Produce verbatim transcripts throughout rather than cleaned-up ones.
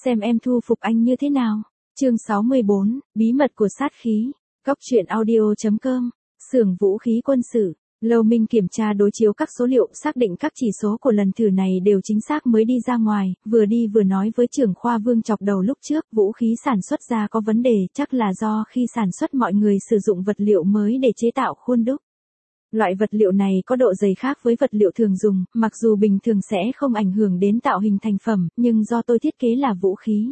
xem em thu phục anh như thế nào. Chương sáu mươi bốn, bí mật của sát khí. Góc truyện audio chấm com. Xưởng vũ khí quân sự. Lâu Minh kiểm tra đối chiếu các số liệu, xác định các chỉ số của lần thử này đều chính xác mới đi ra ngoài, vừa đi vừa nói với trưởng khoa Vương chọc đầu lúc trước, vũ khí sản xuất ra có vấn đề, chắc là do khi sản xuất mọi người sử dụng vật liệu mới để chế tạo khuôn đúc. Loại vật liệu này có độ dày khác với vật liệu thường dùng, mặc dù bình thường sẽ không ảnh hưởng đến tạo hình thành phẩm, nhưng do tôi thiết kế là vũ khí.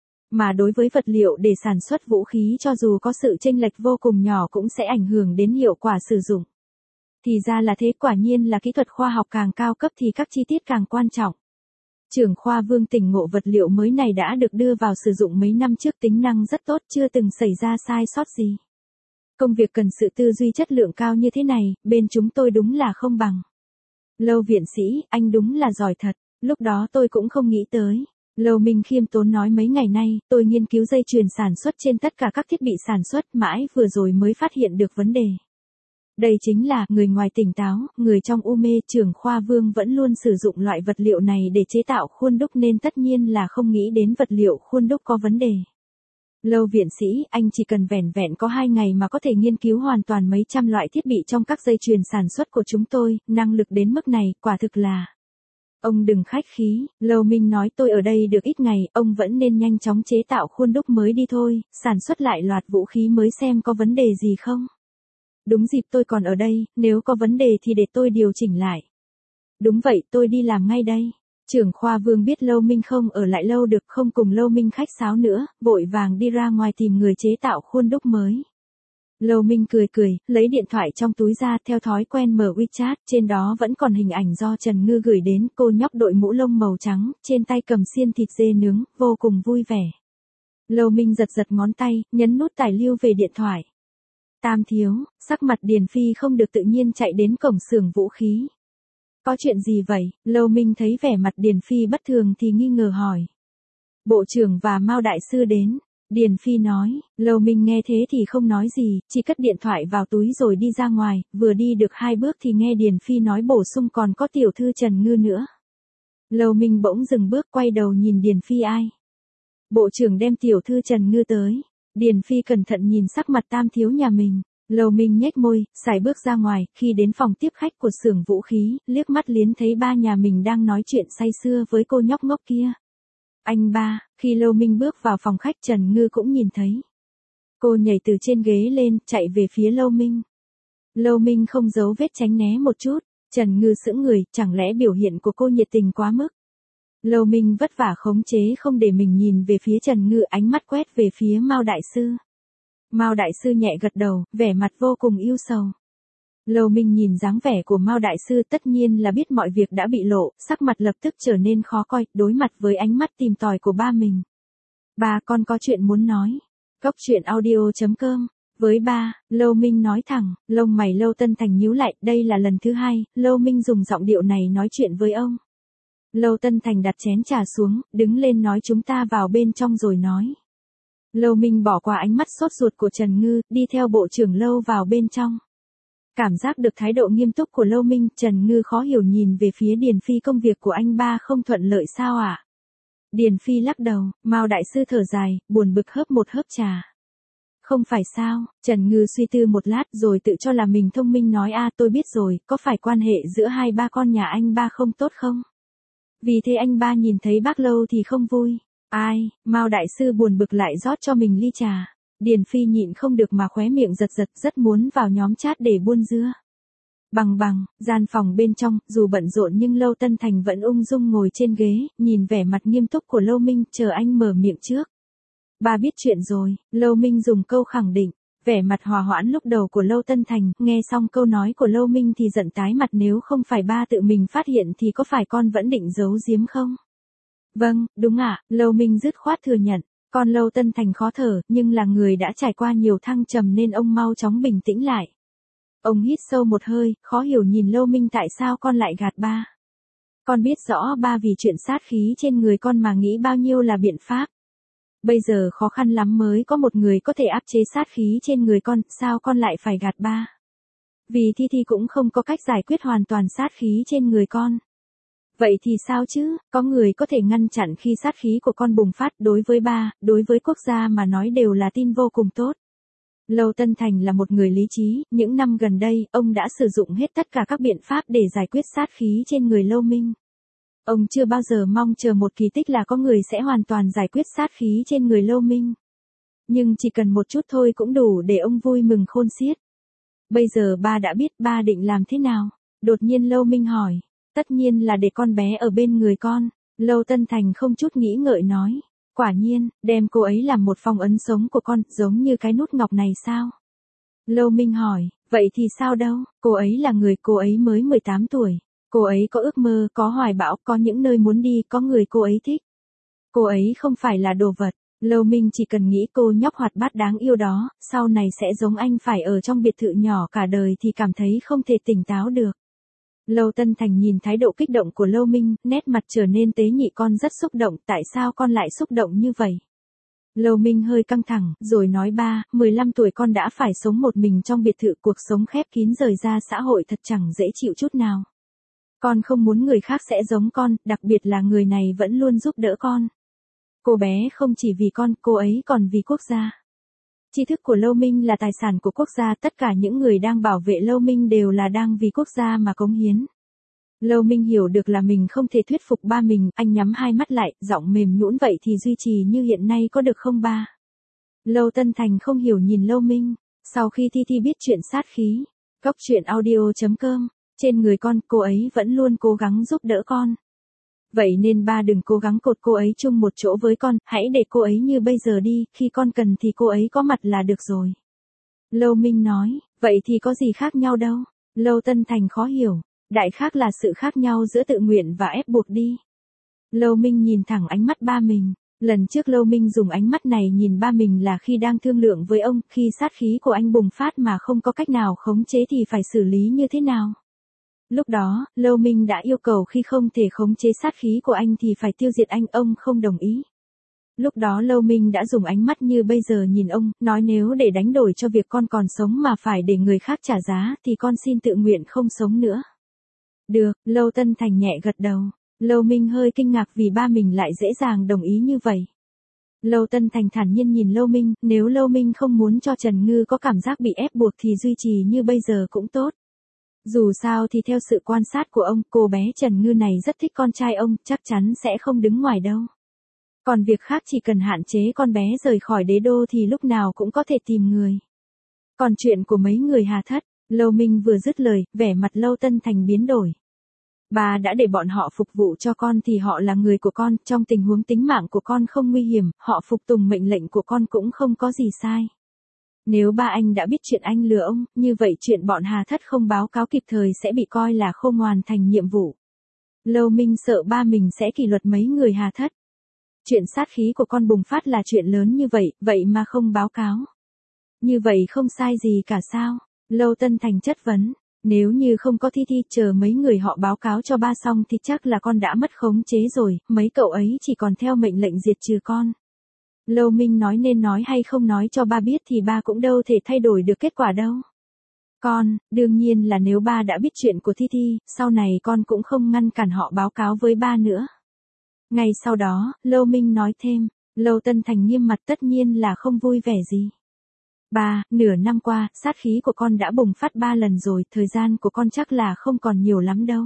Mà đối với vật liệu để sản xuất vũ khí cho dù có sự chênh lệch vô cùng nhỏ cũng sẽ ảnh hưởng đến hiệu quả sử dụng. Thì ra là thế, quả nhiên là kỹ thuật khoa học càng cao cấp thì các chi tiết càng quan trọng. Trưởng khoa Vương tỉnh ngộ vật liệu mới này đã được đưa vào sử dụng mấy năm trước, tính năng rất tốt, chưa từng xảy ra sai sót gì. Công việc cần sự tư duy chất lượng cao như thế này, bên chúng tôi đúng là không bằng. Lâu viện sĩ, anh đúng là giỏi thật, lúc đó tôi cũng không nghĩ tới. Lâu Minh khiêm tốn nói, mấy ngày nay, tôi nghiên cứu dây chuyền sản xuất trên tất cả các thiết bị sản xuất, mãi vừa rồi mới phát hiện được vấn đề. Đây chính là, người ngoài tỉnh táo, người trong u mê. Trưởng khoa Vương vẫn luôn sử dụng loại vật liệu này để chế tạo khuôn đúc nên tất nhiên là không nghĩ đến vật liệu khuôn đúc có vấn đề. Lâu viện sĩ, anh chỉ cần vẻn vẹn có hai ngày mà có thể nghiên cứu hoàn toàn mấy trăm loại thiết bị trong các dây chuyền sản xuất của chúng tôi, năng lực đến mức này, quả thực là... Ông đừng khách khí, Lâu Minh nói, tôi ở đây được ít ngày, ông vẫn nên nhanh chóng chế tạo khuôn đúc mới đi thôi, sản xuất lại loạt vũ khí mới xem có vấn đề gì không. Đúng dịp tôi còn ở đây, nếu có vấn đề thì để tôi điều chỉnh lại. Đúng vậy, tôi đi làm ngay đây. Trưởng khoa Vương biết Lâu Minh không ở lại lâu được, không cùng Lâu Minh khách sáo nữa, vội vàng đi ra ngoài tìm người chế tạo khuôn đúc mới. Lâu Minh cười cười, lấy điện thoại trong túi ra, theo thói quen mở WeChat, trên đó vẫn còn hình ảnh do Trần Ngư gửi đến, cô nhóc đội mũ lông màu trắng, trên tay cầm xiên thịt dê nướng, vô cùng vui vẻ. Lâu Minh giật giật ngón tay, nhấn nút tải lưu về điện thoại. Tam thiếu, sắc mặt Điền Phi không được tự nhiên chạy đến cổng xưởng vũ khí. Có chuyện gì vậy? Lâu Minh thấy vẻ mặt Điền Phi bất thường thì nghi ngờ hỏi. Bộ trưởng và Mao đại sư đến. Điền Phi nói. Lâu Minh nghe thế thì không nói gì, chỉ cất điện thoại vào túi rồi đi ra ngoài, vừa đi được hai bước thì nghe Điền Phi nói bổ sung còn có tiểu thư Trần Ngư nữa. Lâu Minh bỗng dừng bước, quay đầu nhìn Điền Phi, ai? Bộ trưởng đem tiểu thư Trần Ngư tới. Điền Phi cẩn thận nhìn sắc mặt tam thiếu nhà mình. Lâu Minh nhếch môi, sải bước ra ngoài, khi đến phòng tiếp khách của xưởng vũ khí, liếc mắt liếc thấy ba nhà mình đang nói chuyện say sưa với cô nhóc ngốc kia. Anh ba, khi Lâu Minh bước vào phòng khách, Trần Ngư cũng nhìn thấy. Cô nhảy từ trên ghế lên, chạy về phía Lâu Minh. Lâu Minh không giấu vết tránh né một chút, Trần Ngư sững người, chẳng lẽ biểu hiện của cô nhiệt tình quá mức. Lâu Minh vất vả khống chế không để mình nhìn về phía Trần Ngư, ánh mắt quét về phía Mao đại sư. Mao đại sư nhẹ gật đầu, vẻ mặt vô cùng ưu sầu. Lâu Minh nhìn dáng vẻ của Mao đại sư tất nhiên là biết mọi việc đã bị lộ, sắc mặt lập tức trở nên khó coi, đối mặt với ánh mắt tìm tòi của ba mình. Ba, con có chuyện muốn nói. Góc truyện audio chấm com. Với ba, Lâu Minh nói thẳng, lông mày Lâu Tân Thành nhíu lại, đây là lần thứ hai, Lâu Minh dùng giọng điệu này nói chuyện với ông. Lâu Tân Thành đặt chén trà xuống, đứng lên nói chúng ta vào bên trong rồi nói. Lâu Minh bỏ qua ánh mắt sốt ruột của Trần Ngư, đi theo bộ trưởng Lâu vào bên trong. Cảm giác được thái độ nghiêm túc của Lâu Minh, Trần Ngư khó hiểu nhìn về phía Điền Phi, công việc của anh ba không thuận lợi sao ạ? À? Điền Phi lắc đầu, Mao đại sư thở dài, buồn bực hớp một hớp trà. Không phải sao? Trần Ngư suy tư một lát rồi tự cho là mình thông minh nói a, tôi biết rồi, có phải quan hệ giữa hai ba con nhà anh ba không tốt không? Vì thế anh ba nhìn thấy bác Lâu thì không vui. Ai? Mao đại sư buồn bực lại rót cho mình ly trà. Điền Phi nhịn không được mà khóe miệng giật giật, rất muốn vào nhóm chat để buôn dưa. Bằng bằng, gian phòng bên trong, dù bận rộn nhưng Lâu Tân Thành vẫn ung dung ngồi trên ghế, nhìn vẻ mặt nghiêm túc của Lâu Minh, chờ anh mở miệng trước. Ba biết chuyện rồi, Lâu Minh dùng câu khẳng định. Vẻ mặt hòa hoãn lúc đầu của Lâu Tân Thành, nghe xong câu nói của Lâu Minh thì giận tái mặt, nếu không phải ba tự mình phát hiện thì có phải con vẫn định giấu giếm không? Vâng, đúng ạ, Lâu Minh dứt khoát thừa nhận. Con Lâu Tân Thành khó thở, nhưng là người đã trải qua nhiều thăng trầm nên ông mau chóng bình tĩnh lại. Ông hít sâu một hơi, khó hiểu nhìn Lâu Minh, tại sao con lại gạt ba? Con biết rõ ba vì chuyện sát khí trên người con mà nghĩ bao nhiêu là biện pháp. Bây giờ khó khăn lắm mới có một người có thể áp chế sát khí trên người con, sao con lại phải gạt ba? Vì Thi Thi cũng không có cách giải quyết hoàn toàn sát khí trên người con. Vậy thì sao chứ, có người có thể ngăn chặn khi sát khí của con bùng phát, đối với ba, đối với quốc gia mà nói đều là tin vô cùng tốt. Lâu Tân Thành là một người lý trí, những năm gần đây, ông đã sử dụng hết tất cả các biện pháp để giải quyết sát khí trên người Lâu Minh. Ông chưa bao giờ mong chờ một kỳ tích là có người sẽ hoàn toàn giải quyết sát khí trên người Lâu Minh. Nhưng chỉ cần một chút thôi cũng đủ để ông vui mừng khôn xiết. Bây giờ ba đã biết ba định làm thế nào? Đột nhiên Lâu Minh hỏi. Tất nhiên là để con bé ở bên người con. Lâu Tân Thành không chút nghĩ ngợi nói. Quả nhiên, đem cô ấy làm một phong ấn sống của con, giống như cái nút ngọc này sao? Lâu Minh hỏi, vậy thì sao đâu, cô ấy là người, cô ấy mới mười tám tuổi. Cô ấy có ước mơ, có hoài bão, có những nơi muốn đi, có người cô ấy thích. Cô ấy không phải là đồ vật. Lâu Minh chỉ cần nghĩ cô nhóc hoạt bát đáng yêu đó, sau này sẽ giống anh phải ở trong biệt thự nhỏ cả đời thì cảm thấy không thể tỉnh táo được. Lâu Tân Thành nhìn thái độ kích động của Lâu Minh, nét mặt trở nên tế nhị, con rất xúc động, tại sao con lại xúc động như vậy? Lâu Minh hơi căng thẳng, rồi nói ba, mười lăm tuổi con đã phải sống một mình trong biệt thự, cuộc sống khép kín rời ra xã hội thật chẳng dễ chịu chút nào. Con không muốn người khác sẽ giống con, đặc biệt là người này vẫn luôn giúp đỡ con. Cô bé không chỉ vì con, cô ấy còn vì quốc gia. Tri thức của Lâu Minh là tài sản của quốc gia, tất cả những người đang bảo vệ Lâu Minh đều là đang vì quốc gia mà cống hiến. Lâu Minh hiểu được là mình không thể thuyết phục ba mình, anh nhắm hai mắt lại, giọng mềm nhũn, vậy thì duy trì như hiện nay có được không ba? Lâu Tân Thành không hiểu nhìn Lâu Minh, sau khi Thi Thi biết chuyện sát khí, Cóc truyện audio chấm com, trên người con, cô ấy vẫn luôn cố gắng giúp đỡ con. Vậy nên ba đừng cố gắng cột cô ấy chung một chỗ với con, hãy để cô ấy như bây giờ đi, khi con cần thì cô ấy có mặt là được rồi. Lâu Minh nói, vậy thì có gì khác nhau đâu? Lâu Tân Thành khó hiểu, đại khác là sự khác nhau giữa tự nguyện và ép buộc đi. Lâu Minh nhìn thẳng ánh mắt ba mình, lần trước Lâu Minh dùng ánh mắt này nhìn ba mình là khi đang thương lượng với ông, khi sát khí của anh bùng phát mà không có cách nào khống chế thì phải xử lý như thế nào? Lúc đó, Lâu Minh đã yêu cầu khi không thể khống chế sát khí của anh thì phải tiêu diệt anh, ông không đồng ý. Lúc đó Lâu Minh đã dùng ánh mắt như bây giờ nhìn ông, nói nếu để đánh đổi cho việc con còn sống mà phải để người khác trả giá thì con xin tự nguyện không sống nữa. Được, Lâu Tân Thành nhẹ gật đầu. Lâu Minh hơi kinh ngạc vì ba mình lại dễ dàng đồng ý như vậy. Lâu Tân Thành thản nhiên nhìn Lâu Minh, nếu Lâu Minh không muốn cho Trần Ngư có cảm giác bị ép buộc thì duy trì như bây giờ cũng tốt. Dù sao thì theo sự quan sát của ông, cô bé Trần Ngư này rất thích con trai ông, chắc chắn sẽ không đứng ngoài đâu. Còn việc khác chỉ cần hạn chế con bé rời khỏi đế đô thì lúc nào cũng có thể tìm người. Còn chuyện của mấy người Hà Thất, Lâu Minh vừa dứt lời, vẻ mặt Lâu Tân Thành biến đổi. Bà đã để bọn họ phục vụ cho con thì họ là người của con, trong tình huống tính mạng của con không nguy hiểm, họ phục tùng mệnh lệnh của con cũng không có gì sai. Nếu ba anh đã biết chuyện anh lừa ông, như vậy chuyện bọn Hà Thất không báo cáo kịp thời sẽ bị coi là không hoàn thành nhiệm vụ. Lâu Minh sợ ba mình sẽ kỷ luật mấy người Hà Thất. Chuyện sát khí của con bùng phát là chuyện lớn như vậy, vậy mà không báo cáo. Như vậy không sai gì cả sao? Lâu Tân Thành chất vấn, nếu như không có Thi Thi chờ mấy người họ báo cáo cho ba xong thì chắc là con đã mất khống chế rồi, mấy cậu ấy chỉ còn theo mệnh lệnh diệt trừ con. Lâu Minh nói nên nói hay không nói cho ba biết thì ba cũng đâu thể thay đổi được kết quả đâu. Con, đương nhiên là nếu ba đã biết chuyện của Thi Thi, sau này con cũng không ngăn cản họ báo cáo với ba nữa. Ngay sau đó, Lâu Minh nói thêm, Lâu Tân Thành nghiêm mặt tất nhiên là không vui vẻ gì. Ba, nửa năm qua, sát khí của con đã bùng phát ba lần rồi, thời gian của con chắc là không còn nhiều lắm đâu.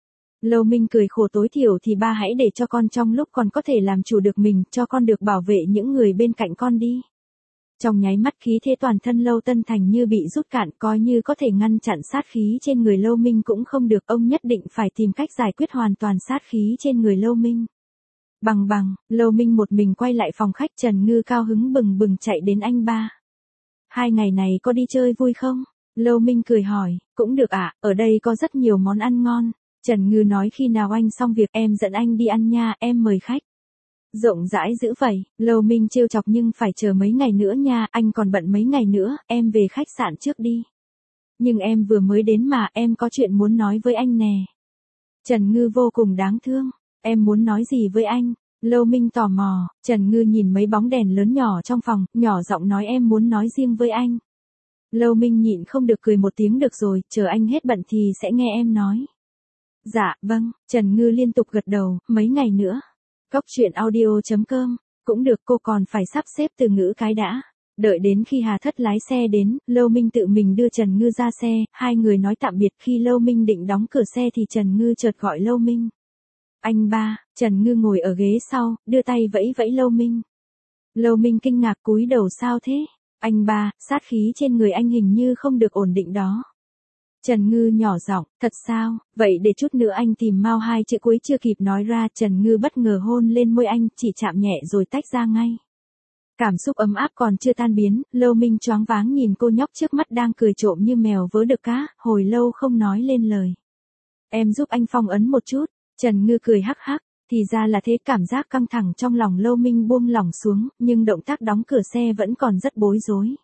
Lâu Minh cười khổ, tối thiểu thì ba hãy để cho con trong lúc còn có thể làm chủ được mình, cho con được bảo vệ những người bên cạnh con đi. Trong nháy mắt khí thế toàn thân Lâu Tân Thành như bị rút cạn, coi như có thể ngăn chặn sát khí trên người Lâu Minh cũng không được, ông nhất định phải tìm cách giải quyết hoàn toàn sát khí trên người Lâu Minh. Bằng bằng, Lâu Minh một mình quay lại phòng khách, Trần Ngư cao hứng bừng bừng chạy đến anh ba. Hai ngày này có đi chơi vui không? Lâu Minh cười hỏi, cũng được ạ, à, ở đây có rất nhiều món ăn ngon. Trần Ngư nói khi nào anh xong việc em dẫn anh đi ăn nha, em mời khách. Rộng rãi dữ vậy, Lâu Minh trêu chọc, nhưng phải chờ mấy ngày nữa nha, anh còn bận mấy ngày nữa, em về khách sạn trước đi. Nhưng em vừa mới đến mà, em có chuyện muốn nói với anh nè. Trần Ngư vô cùng đáng thương, em muốn nói gì với anh? Lâu Minh tò mò, Trần Ngư nhìn mấy bóng đèn lớn nhỏ trong phòng, nhỏ giọng nói em muốn nói riêng với anh. Lâu Minh nhịn không được cười một tiếng, được rồi, chờ anh hết bận thì sẽ nghe em nói. Dạ, vâng, Trần Ngư liên tục gật đầu, mấy ngày nữa. Cốc truyện audio.com, cũng được, cô còn phải sắp xếp từ ngữ cái đã. Đợi đến khi Hà Thất lái xe đến, Lâu Minh tự mình đưa Trần Ngư ra xe, hai người nói tạm biệt. Khi Lâu Minh định đóng cửa xe thì Trần Ngư chợt gọi Lâu Minh. Anh ba. Trần Ngư ngồi ở ghế sau, đưa tay vẫy vẫy Lâu Minh. Lâu Minh kinh ngạc cúi đầu, sao thế? Anh ba, sát khí trên người anh hình như không được ổn định đó. Trần Ngư nhỏ giọng, thật sao, vậy để chút nữa anh tìm mau. Hai chữ cuối chưa kịp nói ra, Trần Ngư bất ngờ hôn lên môi anh, chỉ chạm nhẹ rồi tách ra ngay. Cảm xúc ấm áp còn chưa tan biến, Lâu Minh choáng váng nhìn cô nhóc trước mắt đang cười trộm như mèo vớ được cá, hồi lâu không nói lên lời. Em giúp anh phong ấn một chút. Trần Ngư cười hắc hắc, thì ra là thế. Cảm giác căng thẳng trong lòng Lâu Minh buông lỏng xuống, nhưng động tác đóng cửa xe vẫn còn rất bối rối.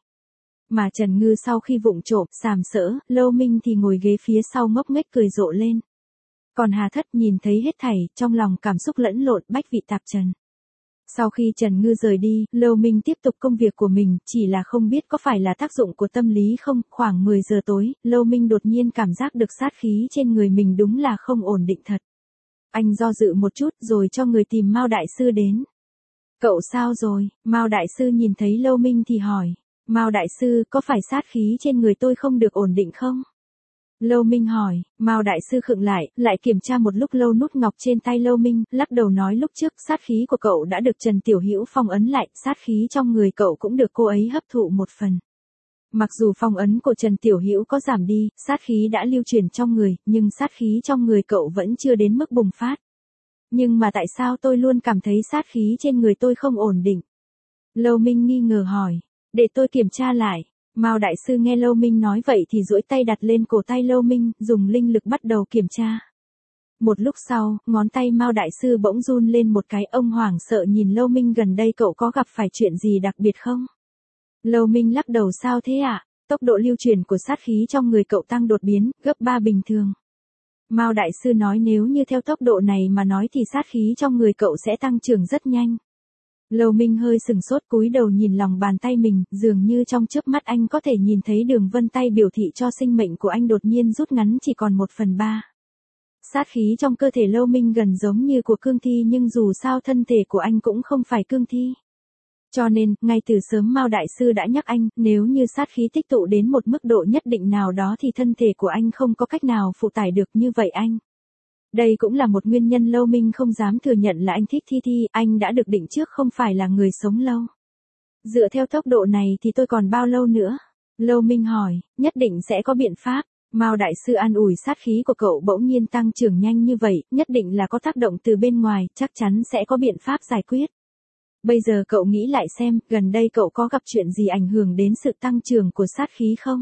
Mà Trần Ngư sau khi vụng trộm, sàm sỡ, Lâu Minh thì ngồi ghế phía sau ngốc nghếch cười rộ lên. Còn Hà Thất nhìn thấy hết thảy, trong lòng cảm xúc lẫn lộn, bách vị tạp trần. Sau khi Trần Ngư rời đi, Lâu Minh tiếp tục công việc của mình, chỉ là không biết có phải là tác dụng của tâm lý không. Khoảng mười giờ tối, Lâu Minh đột nhiên cảm giác được sát khí trên người mình đúng là không ổn định thật. Anh do dự một chút rồi cho người tìm Mao đại sư đến. Cậu sao rồi? Mao đại sư nhìn thấy Lâu Minh thì hỏi. Mao đại sư, có phải sát khí trên người tôi không được ổn định không? Lâu Minh hỏi. Mao đại sư khựng lại, lại kiểm tra một lúc lâu nút ngọc trên tay Lâu Minh, lắc đầu nói lúc trước sát khí của cậu đã được Trần Tiểu Hữu phong ấn lại, sát khí trong người cậu cũng được cô ấy hấp thụ một phần. Mặc dù phong ấn của Trần Tiểu Hữu có giảm đi, sát khí đã lưu truyền trong người, nhưng sát khí trong người cậu vẫn chưa đến mức bùng phát. Nhưng mà tại sao tôi luôn cảm thấy sát khí trên người tôi không ổn định? Lâu Minh nghi ngờ hỏi. Để tôi kiểm tra lại. Mao đại sư nghe Lâu Minh nói vậy thì duỗi tay đặt lên cổ tay Lâu Minh, dùng linh lực bắt đầu kiểm tra. Một lúc sau, ngón tay Mao đại sư bỗng run lên một cái, ông hoảng sợ nhìn Lâu Minh, gần đây cậu có gặp phải chuyện gì đặc biệt không? Lâu Minh lắc đầu, sao thế ạ? À? Tốc độ lưu truyền của sát khí trong người cậu tăng đột biến, gấp ba bình thường. Mao đại sư nói nếu như theo tốc độ này mà nói thì sát khí trong người cậu sẽ tăng trưởng rất nhanh. Lâu Minh hơi sừng sốt, cúi đầu nhìn lòng bàn tay mình, dường như trong chớp mắt anh có thể nhìn thấy đường vân tay biểu thị cho sinh mệnh của anh đột nhiên rút ngắn chỉ còn một phần ba. Sát khí trong cơ thể Lâu Minh gần giống như của cương thi, nhưng dù sao thân thể của anh cũng không phải cương thi. Cho nên, ngay từ sớm Mao đại sư đã nhắc anh, nếu như sát khí tích tụ đến một mức độ nhất định nào đó thì thân thể của anh không có cách nào phụ tải được như vậy anh. Đây cũng là một nguyên nhân Lâu Minh không dám thừa nhận là anh thích Thi Thi, anh đã được định trước không phải là người sống lâu. Dựa theo tốc độ này thì tôi còn bao lâu nữa? Lâu Minh hỏi, nhất định sẽ có biện pháp. Mao đại sư an ủi, sát khí của cậu bỗng nhiên tăng trưởng nhanh như vậy, nhất định là có tác động từ bên ngoài, chắc chắn sẽ có biện pháp giải quyết. Bây giờ cậu nghĩ lại xem, gần đây cậu có gặp chuyện gì ảnh hưởng đến sự tăng trưởng của sát khí không?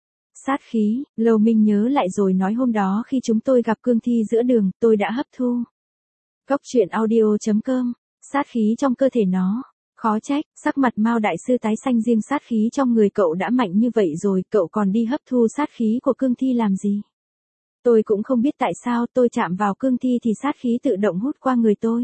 Sát khí, Lâu Minh nhớ lại rồi nói hôm đó khi chúng tôi gặp cương thi giữa đường, tôi đã hấp thu. Cốc truyện audio.com, sát khí trong cơ thể nó. Khó trách, sắc mặt Mao đại sư tái xanh, riêng sát khí trong người cậu đã mạnh như vậy rồi, cậu còn đi hấp thu sát khí của cương thi làm gì? Tôi cũng không biết tại sao tôi chạm vào cương thi thì sát khí tự động hút qua người tôi.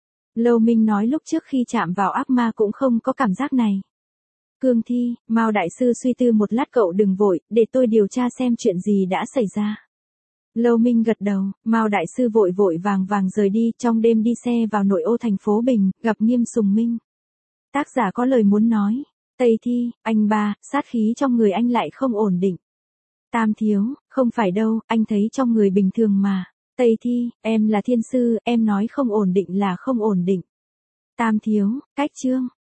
Lâu Minh nói lúc trước khi chạm vào ác ma cũng không có cảm giác này. Cương thi, Mao đại sư suy tư một lát, cậu đừng vội, để tôi điều tra xem chuyện gì đã xảy ra. Lâu Minh gật đầu, Mao đại sư vội vội vàng vàng rời đi, trong đêm đi xe vào nội ô thành phố Bình, gặp Nghiêm Sùng Minh. Tác giả có lời muốn nói. Tây Thi, anh ba, sát khí trong người anh lại không ổn định. Tam Thiếu, không phải đâu, anh thấy trong người bình thường mà. Tây Thi, em là thiên sư, em nói không ổn định là không ổn định. Tam Thiếu, cách chương.